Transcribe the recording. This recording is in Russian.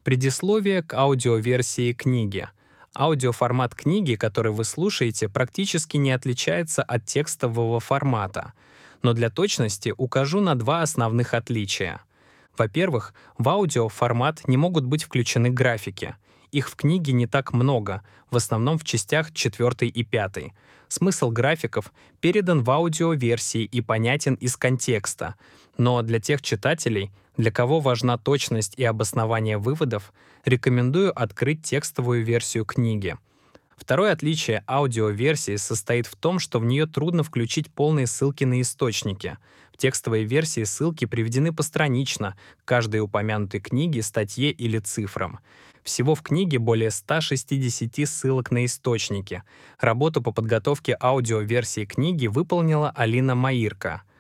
Предисловие к аудиоверсии книги. Аудиоформат книги, который вы слушаете, практически не отличается от текстового формата. Но для точности укажу на два основных отличия. Во-первых, в аудиоформат не могут быть включены графики. Их в книге не так много, в основном в частях 4 и 5. Смысл графиков передан в аудиоверсии и понятен из контекста. Но для тех читателей, для кого важна точность и обоснование выводов, рекомендую открыть текстовую версию книги. Второе отличие аудиоверсии состоит в том, что в нее трудно включить полные ссылки на источники. В текстовой версии ссылки приведены постранично к каждой упомянутой книге, статье или цифрам. Всего в книге более 160 ссылок на источники. Работу по подготовке аудиоверсии книги выполнила Алина Маирко.